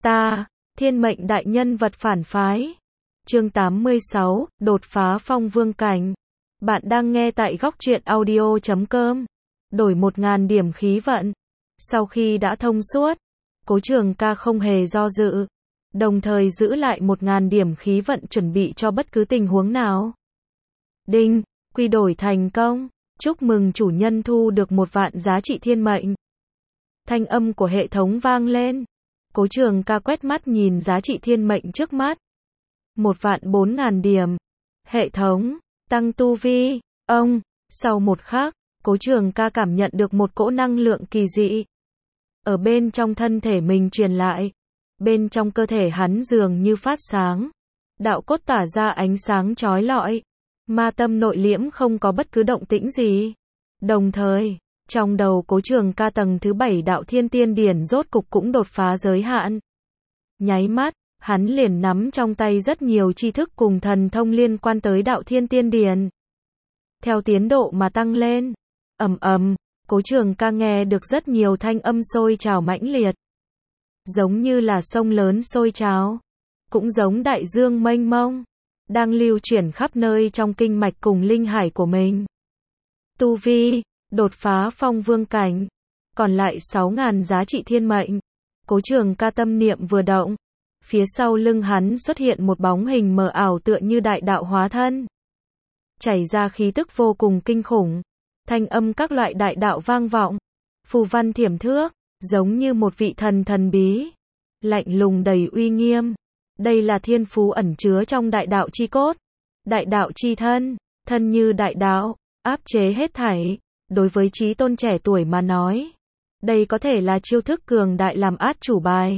Ta, thiên mệnh đại nhân vật phản phái. Chương 86, đột phá phong vương cảnh. Bạn đang nghe tại góc truyện audio.com. Đổi 1000 điểm khí vận. Sau khi đã thông suốt, Cố Trường Ca không hề do dự, đồng thời giữ lại 1000 điểm khí vận chuẩn bị cho bất cứ tình huống nào. Đinh, quy đổi thành công. Chúc mừng chủ nhân thu được 1 vạn giá trị thiên mệnh. Thanh âm của hệ thống vang lên. Cố Trường Ca quét mắt nhìn giá trị thiên mệnh trước mắt. 1.4000 điểm. Hệ thống, tăng tu vi. Sau một khắc, Cố Trường Ca cảm nhận được một cỗ năng lượng kỳ dị ở bên trong thân thể mình truyền lại. Bên trong cơ thể hắn dường như phát sáng. Đạo cốt tỏa ra ánh sáng chói lọi. Ma tâm nội liễm không có bất cứ động tĩnh gì. Đồng thời, trong đầu Cố Trường Ca tầng thứ 7 đạo thiên tiên điển rốt cục cũng đột phá giới hạn. Nháy mắt, hắn liền nắm trong tay rất nhiều tri thức cùng thần thông liên quan tới đạo thiên tiên điển. Theo tiến độ mà tăng lên, Cố Trường Ca nghe được rất nhiều thanh âm sôi trào mãnh liệt. Giống như là sông lớn sôi trào, cũng giống đại dương mênh mông, đang lưu chuyển khắp nơi trong kinh mạch cùng linh hải của mình. Tu vi, đột phá phong vương cảnh, còn lại 6000 giá trị thiên mệnh. Cố Trường Ca tâm niệm vừa động, phía sau lưng hắn xuất hiện một bóng hình mờ ảo tựa như đại đạo hóa thân. Chảy ra khí tức vô cùng kinh khủng, thanh âm các loại đại đạo vang vọng, phù văn thiểm thước, giống như một vị thần thần bí, lạnh lùng đầy uy nghiêm. Đây là thiên phú ẩn chứa trong đại đạo chi cốt, đại đạo chi thân, thân như đại đạo, áp chế hết thảy. Đối với chí tôn trẻ tuổi mà nói, đây có thể là chiêu thức cường đại làm át chủ bài.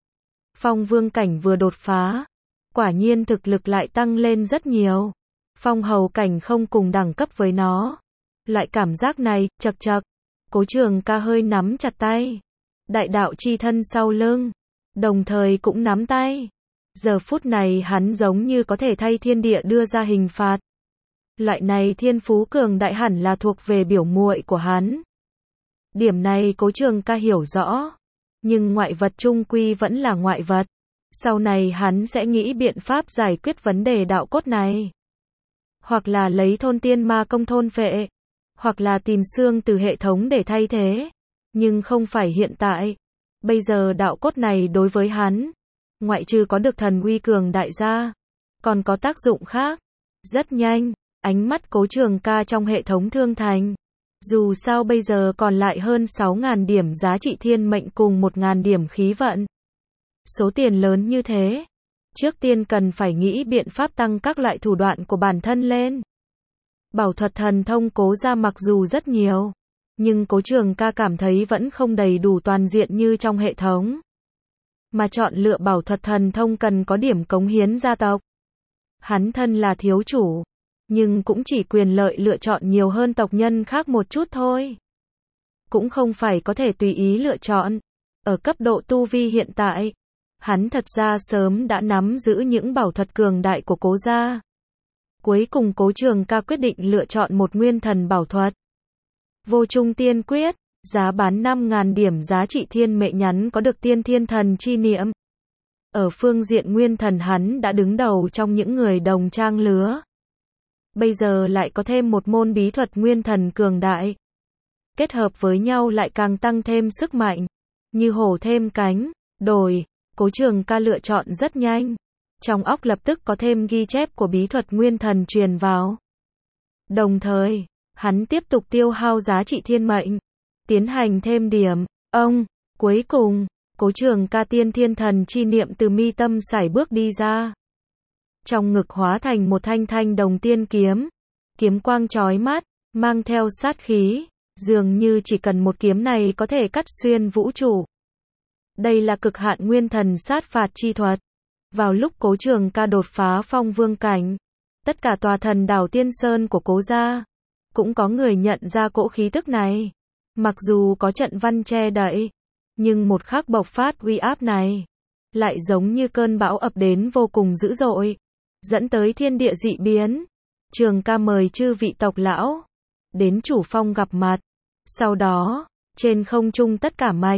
Phong vương cảnh vừa đột phá, quả nhiên thực lực lại tăng lên rất nhiều. Phong hầu cảnh không cùng đẳng cấp với nó. Loại cảm giác này, chậc chậc. Cố Trường Ca hơi nắm chặt tay. Đại đạo chi thân sau lưng, đồng thời cũng nắm tay. Giờ phút này hắn giống như có thể thay thiên địa đưa ra hình phạt. Loại này thiên phú cường đại hẳn là thuộc về biểu muội của hắn. Điểm này Cố Trường Ca hiểu rõ. Nhưng ngoại vật chung quy vẫn là ngoại vật. Sau này hắn sẽ nghĩ biện pháp giải quyết vấn đề đạo cốt này. Hoặc là lấy thôn tiên ma công thôn phệ. Hoặc là tìm xương từ hệ thống để thay thế. Nhưng không phải hiện tại. Bây giờ đạo cốt này đối với hắn, ngoại trừ có được thần uy cường đại ra, còn có tác dụng khác. Rất nhanh, ánh mắt Cố Trường Ca trong hệ thống thương thành. Dù sao bây giờ còn lại hơn 6000 điểm giá trị thiên mệnh cùng 1000 điểm khí vận. Số tiền lớn như thế, trước tiên cần phải nghĩ biện pháp tăng các loại thủ đoạn của bản thân lên. Bảo thuật thần thông Cố gia mặc dù rất nhiều, nhưng Cố Trường Ca cảm thấy vẫn không đầy đủ toàn diện như trong hệ thống. Mà chọn lựa bảo thuật thần thông cần có điểm cống hiến gia tộc. Hắn thân là thiếu chủ, nhưng cũng chỉ quyền lợi lựa chọn nhiều hơn tộc nhân khác một chút thôi. Cũng không phải có thể tùy ý lựa chọn. Ở cấp độ tu vi hiện tại, hắn thật ra sớm đã nắm giữ những bảo thuật cường đại của Cố gia. Cuối cùng Cố Trường Ca quyết định lựa chọn một nguyên thần bảo thuật. Vô Trung Tiên Quyết, giá bán 5000 điểm giá trị thiên mệnh nhắn có được tiên thiên thần chi niệm. Ở phương diện nguyên thần hắn đã đứng đầu trong những người đồng trang lứa. Bây giờ lại có thêm một môn bí thuật nguyên thần cường đại. Kết hợp với nhau lại càng tăng thêm sức mạnh. Như hổ thêm cánh, đổi, Cố Trường Ca lựa chọn rất nhanh. Trong óc lập tức có thêm ghi chép của bí thuật nguyên thần truyền vào. Đồng thời, hắn tiếp tục tiêu hao giá trị thiên mệnh, tiến hành thêm điểm. Cuối cùng, Cố Trường Ca tiên thiên thần chi niệm từ mi tâm sải bước đi ra. Trong ngực hóa thành một thanh thanh đồng tiên kiếm. Kiếm quang chói mắt, mang theo sát khí, dường như chỉ cần một kiếm này có thể cắt xuyên vũ trụ. Đây là cực hạn nguyên thần sát phạt chi thuật. Vào lúc Cố Trường Ca đột phá phong vương cảnh, tất cả tòa thần đảo Tiên Sơn của Cố gia, cũng có người nhận ra cỗ khí tức này. Mặc dù có trận văn che đậy, nhưng một khắc bộc phát uy áp này, lại giống như cơn bão ập đến vô cùng dữ dội, dẫn tới thiên địa dị biến. Trường Ca mời chư vị tộc lão đến chủ phong gặp mặt. Sau đó, trên không trung tất cả mạch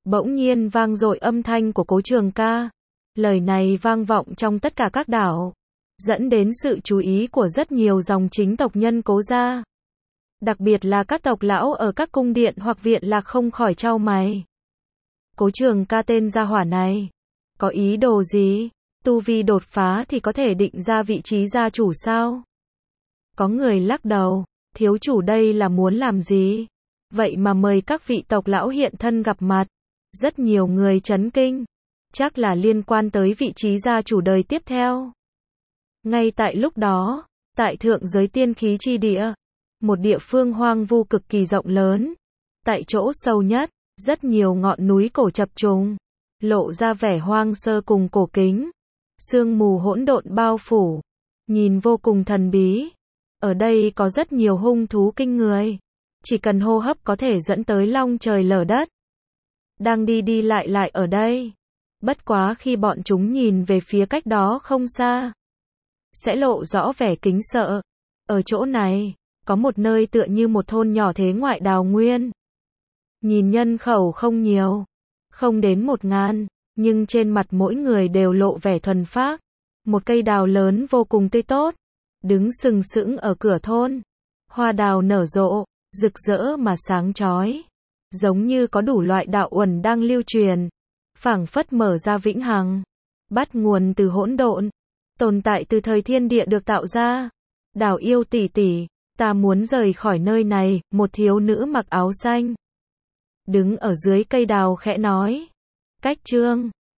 Bỗng nhiên vang dội âm thanh của Cố Trường Ca. Lời này vang vọng trong tất cả các đảo, dẫn đến sự chú ý của rất nhiều dòng chính tộc nhân Cố gia. Đặc biệt là các tộc lão ở các cung điện hoặc viện lạc không khỏi chau mày. Cố Trường Ca tên gia hỏa này, có ý đồ gì? Tu vi đột phá thì có thể định ra vị trí gia chủ sao? Có người lắc đầu, thiếu chủ đây là muốn làm gì? Vậy mà mời các vị tộc lão hiện thân gặp mặt. Rất nhiều người chấn kinh, chắc là liên quan tới vị trí gia chủ đời tiếp theo. Ngay tại lúc đó, tại thượng giới tiên khí chi địa, một địa phương hoang vu cực kỳ rộng lớn, tại chỗ sâu nhất, rất nhiều ngọn núi cổ chập trùng, lộ ra vẻ hoang sơ cùng cổ kính. Sương mù hỗn độn bao phủ, nhìn vô cùng thần bí. Ở đây có rất nhiều hung thú kinh người, chỉ cần hô hấp có thể dẫn tới long trời lở đất. Đang đi đi lại lại ở đây. Bất quá khi bọn chúng nhìn về phía cách đó không xa, sẽ lộ rõ vẻ kính sợ. Ở chỗ này, có một nơi tựa như một thôn nhỏ thế ngoại đào nguyên. Nhìn nhân khẩu không nhiều, không đến 1000, nhưng trên mặt mỗi người đều lộ vẻ thuần phác. Một cây đào lớn vô cùng tươi tốt, đứng sừng sững ở cửa thôn. Hoa đào nở rộ, rực rỡ mà sáng chói, giống như có đủ loại đạo uẩn đang lưu truyền, phảng phất mở ra vĩnh hằng, bắt nguồn từ hỗn độn, tồn tại từ thời thiên địa được tạo ra. Đào yêu tỷ tỷ, ta muốn rời khỏi nơi này, một thiếu nữ mặc áo xanh đứng ở dưới cây đào khẽ nói. Cách chương